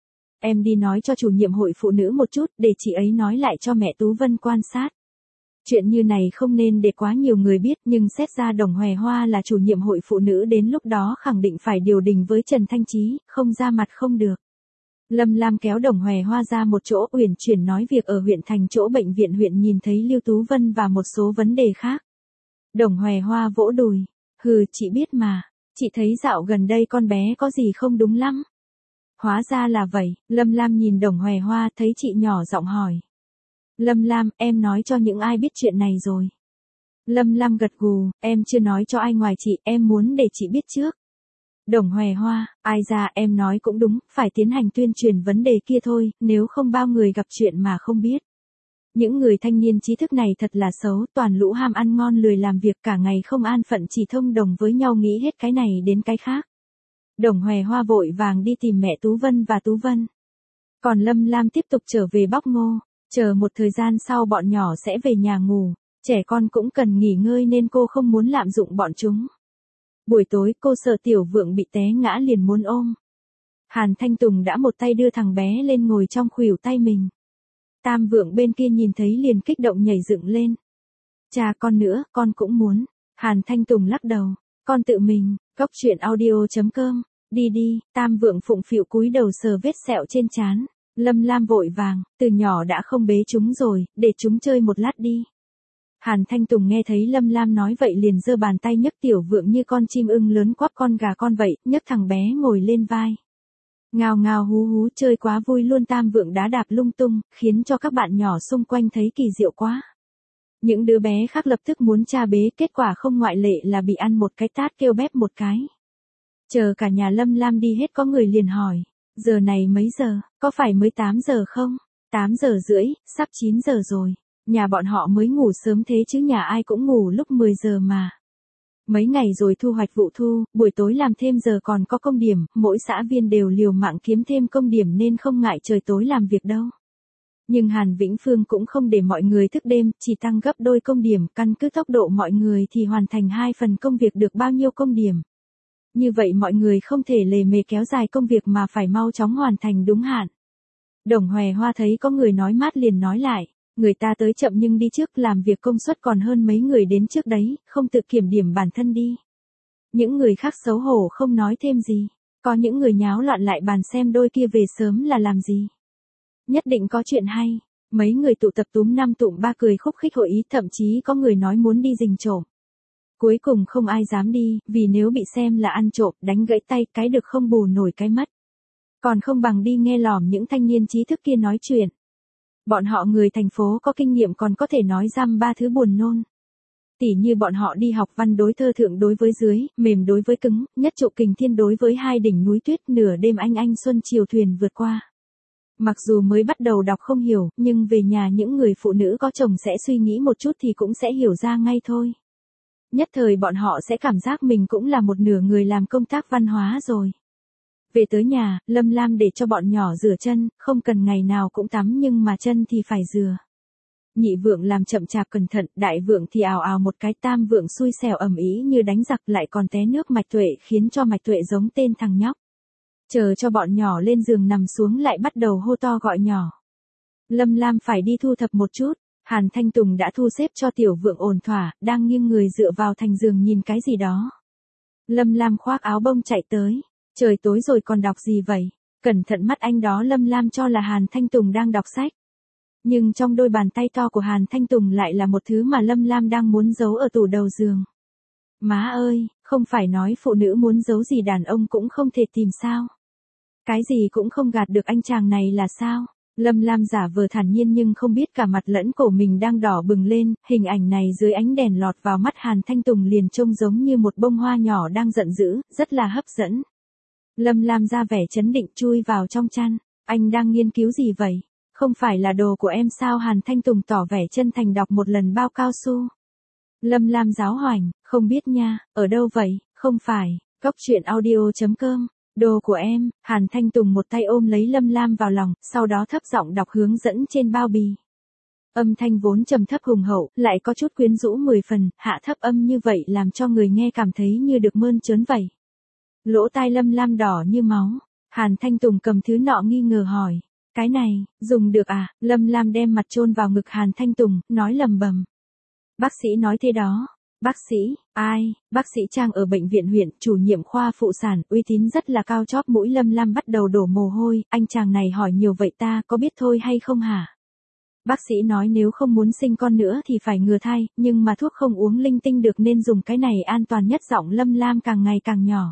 Em đi nói cho chủ nhiệm hội phụ nữ một chút, để chị ấy nói lại cho mẹ Tú Vân quan sát. Chuyện như này không nên để quá nhiều người biết, nhưng xét ra Đồng Hòe Hoa là chủ nhiệm hội phụ nữ đến lúc đó khẳng định phải điều đình với Trần Thanh Chí, không ra mặt không được. Lâm Lam kéo Đồng Hòe Hoa ra một chỗ uyển chuyển nói việc ở huyện thành chỗ bệnh viện huyện nhìn thấy Lưu Tú Vân và một số vấn đề khác. Đồng Hòe Hoa vỗ đùi. Hừ, chị biết mà. Chị thấy dạo gần đây con bé có gì không đúng lắm. Hóa ra là vậy, Lâm Lam nhìn Đồng Hòe Hoa thấy chị nhỏ giọng hỏi. Lâm Lam, em nói cho những ai biết chuyện này rồi. Lâm Lam gật gù, em chưa nói cho ai ngoài chị, em muốn để chị biết trước. Đồng Hòe Hoa, ai ra em nói cũng đúng, phải tiến hành tuyên truyền vấn đề kia thôi, nếu không bao người gặp chuyện mà không biết. Những người thanh niên trí thức này thật là xấu, toàn lũ ham ăn ngon lười làm việc cả ngày không an phận chỉ thông đồng với nhau nghĩ hết cái này đến cái khác. Đồng Hòe Hoa vội vàng đi tìm mẹ Tú Vân và Tú Vân. Còn Lâm Lam tiếp tục trở về bóc ngô. Chờ một thời gian sau bọn nhỏ sẽ về nhà ngủ, trẻ con cũng cần nghỉ ngơi nên cô không muốn lạm dụng bọn chúng. Buổi tối cô sợ Tiểu Vượng bị té ngã liền muốn ôm. Hàn Thanh Tùng đã một tay đưa thằng bé lên ngồi trong khuỷu tay mình. Tam Vượng bên kia nhìn thấy liền kích động nhảy dựng lên. Cha con nữa, con cũng muốn. Hàn Thanh Tùng lắc đầu. Con tự mình, Cóc Truyện Audio.com. Đi đi, Tam Vượng phụng phịu cúi đầu sờ vết sẹo trên trán. Lâm Lam vội vàng, từ nhỏ đã không bế chúng rồi, để chúng chơi một lát đi. Hàn Thanh Tùng nghe thấy Lâm Lam nói vậy liền giơ bàn tay nhấc Tiểu Vượng như con chim ưng lớn quắp con gà con vậy, nhấc thằng bé ngồi lên vai. Ngao ngao hú hú chơi quá vui luôn. Tam Vượng đá đạp lung tung, khiến cho các bạn nhỏ xung quanh thấy kỳ diệu quá. Những đứa bé khác lập tức muốn cha bế, kết quả không ngoại lệ là bị ăn một cái tát kêu bép một cái. Chờ cả nhà Lâm Lam đi hết có người liền hỏi, giờ này mấy giờ, có phải mới 8 giờ không? 8 giờ rưỡi, sắp 9 giờ rồi. Nhà bọn họ mới ngủ sớm thế chứ nhà ai cũng ngủ lúc 10 giờ mà. Mấy ngày rồi thu hoạch vụ thu, buổi tối làm thêm giờ còn có công điểm, mỗi xã viên đều liều mạng kiếm thêm công điểm nên không ngại trời tối làm việc đâu. Nhưng Hàn Vĩnh Phương cũng không để mọi người thức đêm, chỉ tăng gấp đôi công điểm, căn cứ tốc độ mọi người thì hoàn thành 2 phần công việc được bao nhiêu công điểm. Như vậy mọi người không thể lề mề kéo dài công việc mà phải mau chóng hoàn thành đúng hạn. Đồng Hòe Hoa thấy có người nói mát liền nói lại, người ta tới chậm nhưng đi trước, làm việc công suất còn hơn mấy người đến trước đấy, không tự kiểm điểm bản thân đi. Những người khác xấu hổ không nói thêm gì, có những người nháo loạn lại bàn xem đôi kia về sớm là làm gì. Nhất định có chuyện hay, mấy người tụ tập túm năm tụm ba cười khúc khích hội ý, thậm chí có người nói muốn đi rình trộm. Cuối cùng không ai dám đi, vì nếu bị xem là ăn trộm, đánh gãy tay, cái được không bù nổi cái mất. Còn không bằng đi nghe lỏm những thanh niên trí thức kia nói chuyện. Bọn họ người thành phố có kinh nghiệm còn có thể nói dăm ba thứ buồn nôn. Tỉ như bọn họ đi học văn đối thơ thượng đối với dưới, mềm đối với cứng, nhất trụ kình thiên đối với hai đỉnh núi tuyết, nửa đêm anh xuân chiều thuyền vượt qua. Mặc dù mới bắt đầu đọc không hiểu, nhưng về nhà những người phụ nữ có chồng sẽ suy nghĩ một chút thì cũng sẽ hiểu ra ngay thôi. Nhất thời bọn họ sẽ cảm giác mình cũng là một nửa người làm công tác văn hóa rồi. Về tới nhà, Lâm Lam để cho bọn nhỏ rửa chân, không cần ngày nào cũng tắm nhưng mà chân thì phải rửa. Nhị Vượng làm chậm chạp cẩn thận, Đại Vượng thì ào ào một cái, Tam Vượng xui xẻo ầm ĩ như đánh giặc, lại còn té nước Mạch Tuệ khiến cho Mạch Tuệ giống tên thằng nhóc. Chờ cho bọn nhỏ lên giường nằm xuống lại bắt đầu hô to gọi nhỏ. Lâm Lam phải đi thu thập một chút. Hàn Thanh Tùng đã thu xếp cho Tiểu Vượng ổn thỏa, đang nghiêng người dựa vào thành giường nhìn cái gì đó. Lâm Lam khoác áo bông chạy tới. Trời tối rồi còn đọc gì vậy? Cẩn thận mắt anh đó. Lâm Lam cho là Hàn Thanh Tùng đang đọc sách. Nhưng trong đôi bàn tay to của Hàn Thanh Tùng lại là một thứ mà Lâm Lam đang muốn giấu ở tủ đầu giường. Má ơi, không phải nói phụ nữ muốn giấu gì đàn ông cũng không thể tìm sao? Cái gì cũng không gạt được anh chàng này là sao? Lâm Lam giả vờ thản nhiên nhưng không biết cả mặt lẫn cổ mình đang đỏ bừng lên, hình ảnh này dưới ánh đèn lọt vào mắt Hàn Thanh Tùng liền trông giống như một bông hoa nhỏ đang giận dữ, rất là hấp dẫn. Lâm Lam ra vẻ chấn định chui vào trong chăn, anh đang nghiên cứu gì vậy? Không phải là đồ của em sao? Hàn Thanh Tùng tỏ vẻ chân thành đọc một lần bao cao su. Lâm Lam giáo hoành, không biết nha, ở đâu vậy? Không phải, Cóc Truyện Audio.com. Đồ của em. Hàn Thanh Tùng một tay ôm lấy Lâm Lam vào lòng, sau đó thấp giọng đọc hướng dẫn trên bao bì. Âm thanh vốn trầm thấp hùng hậu, lại có chút quyến rũ 10 phần, hạ thấp âm như vậy làm cho người nghe cảm thấy như được mơn trớn vậy. Lỗ tai Lâm Lam đỏ như máu. Hàn Thanh Tùng cầm thứ nọ nghi ngờ hỏi, cái này, dùng được à? Lâm Lam đem mặt chôn vào ngực Hàn Thanh Tùng, nói lầm bầm. Bác sĩ nói thế đó. Bác sĩ, ai? Bác sĩ Trang ở bệnh viện huyện, chủ nhiệm khoa phụ sản, uy tín rất là cao. Chóp mũi Lâm Lam bắt đầu đổ mồ hôi, anh chàng này hỏi nhiều vậy ta có biết thôi hay không hả? Bác sĩ nói nếu không muốn sinh con nữa thì phải ngừa thai, nhưng mà thuốc không uống linh tinh được nên dùng cái này an toàn nhất. Giọng Lâm Lam càng ngày càng nhỏ.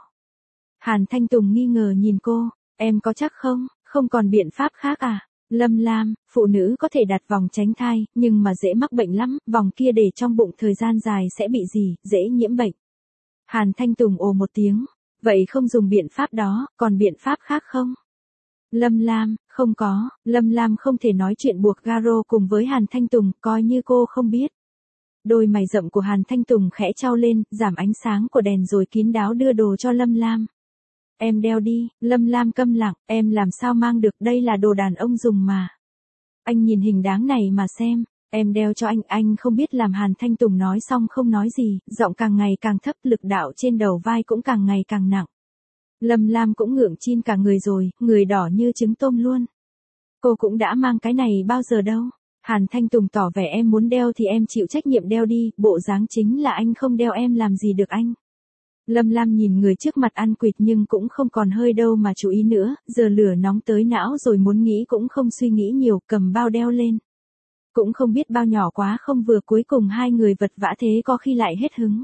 Hàn Thanh Tùng nghi ngờ nhìn cô, em có chắc không? Không còn biện pháp khác à? Lâm Lam, phụ nữ có thể đặt vòng tránh thai, nhưng mà dễ mắc bệnh lắm, vòng kia để trong bụng thời gian dài sẽ bị gì, dễ nhiễm bệnh. Hàn Thanh Tùng ồ một tiếng, vậy không dùng biện pháp đó, còn biện pháp khác không? Lâm Lam, không có. Lâm Lam không thể nói chuyện buộc garo cùng với Hàn Thanh Tùng, coi như cô không biết. Đôi mày rậm của Hàn Thanh Tùng khẽ trao lên, giảm ánh sáng của đèn rồi kín đáo đưa đồ cho Lâm Lam. Em đeo đi. Lâm Lam câm lặng, em làm sao mang được, đây là đồ đàn ông dùng mà. Anh nhìn hình dáng này mà xem, em đeo cho anh không biết làm. Hàn Thanh Tùng nói xong không nói gì, giọng càng ngày càng thấp, lực đạo trên đầu vai cũng càng ngày càng nặng. Lâm Lam cũng ngượng chin cả người rồi, người đỏ như trứng tôm luôn. Cô cũng đã mang cái này bao giờ đâu. Hàn Thanh Tùng tỏ vẻ em muốn đeo thì em chịu trách nhiệm đeo đi, bộ dáng chính là anh không đeo em làm gì được anh. Lâm Lam nhìn người trước mặt ăn quỵt nhưng cũng không còn hơi đâu mà chú ý nữa, giờ lửa nóng tới não rồi, muốn nghĩ cũng không suy nghĩ nhiều, cầm bao đeo lên. Cũng không biết bao nhỏ quá không vừa, cuối cùng hai người vật vã thế có khi lại hết hứng.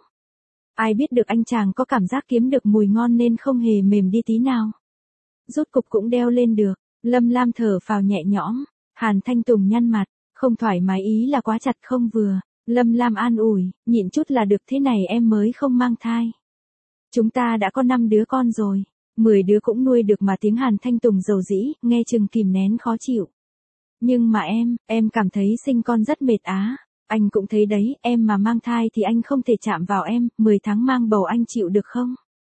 Ai biết được anh chàng có cảm giác kiếm được mùi ngon nên không hề mềm đi tí nào. Rốt cục cũng đeo lên được, Lâm Lam thở phào nhẹ nhõm. Hàn Thanh Tùng nhăn mặt, không thoải mái ý là quá chặt không vừa. Lâm Lam an ủi, nhịn chút là được, thế này em mới không mang thai. Chúng ta đã có 5 đứa con rồi, 10 đứa cũng nuôi được mà. Tiếng Hàn Thanh Tùng dầu dĩ, nghe chừng kìm nén khó chịu. Nhưng mà em cảm thấy sinh con rất mệt á. Anh cũng thấy đấy, em mà mang thai thì anh không thể chạm vào em, 10 tháng mang bầu anh chịu được không?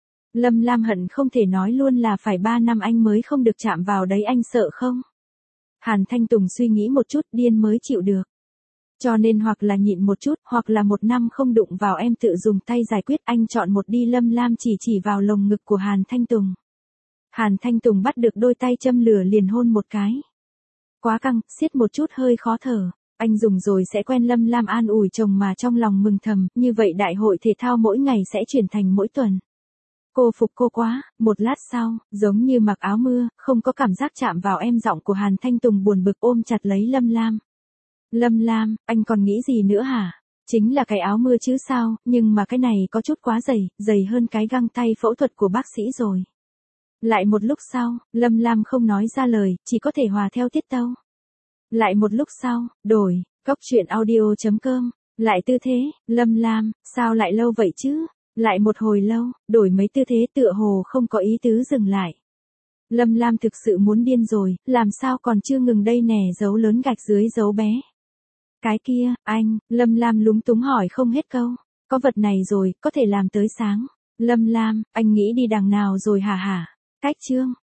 Lâm Lam hận không thể nói luôn là phải 3 năm anh mới không được chạm vào đấy, anh sợ không? Hàn Thanh Tùng suy nghĩ một chút, điên mới chịu được. Cho nên hoặc là nhịn một chút, hoặc là 1 năm không đụng vào em, tự dùng tay giải quyết. Anh chọn một đi. Lâm Lam chỉ vào lồng ngực của Hàn Thanh Tùng. Hàn Thanh Tùng bắt được đôi tay châm lửa liền hôn một cái. Quá căng, siết một chút hơi khó thở. Anh dùng rồi sẽ quen. Lâm Lam an ủi chồng mà trong lòng mừng thầm, như vậy đại hội thể thao mỗi ngày sẽ chuyển thành mỗi tuần. Cô phục cô quá. Một lát sau, giống như mặc áo mưa, không có cảm giác chạm vào em. Giọng của Hàn Thanh Tùng buồn bực ôm chặt lấy Lâm Lam. Lâm Lam, anh còn nghĩ gì nữa hả? Chính là cái áo mưa chứ sao, nhưng mà cái này có chút quá dày, dày hơn cái găng tay phẫu thuật của bác sĩ rồi. Lại một lúc sau, Lâm Lam không nói ra lời, chỉ có thể hòa theo tiết tấu. Lại một lúc sau, đổi, góc truyện audio.com, lại tư thế. Lâm Lam, sao lại lâu vậy chứ? Lại một hồi lâu, đổi mấy tư thế tựa hồ không có ý tứ dừng lại. Lâm Lam thực sự muốn điên rồi, làm sao còn chưa ngừng đây nè, dấu lớn gạch dưới dấu bé. Cái kia, anh, Lâm Lam lúng túng hỏi không hết câu. Có vật này rồi, có thể làm tới sáng. Lâm Lam, anh nghĩ đi đằng nào rồi hả? Cách chương.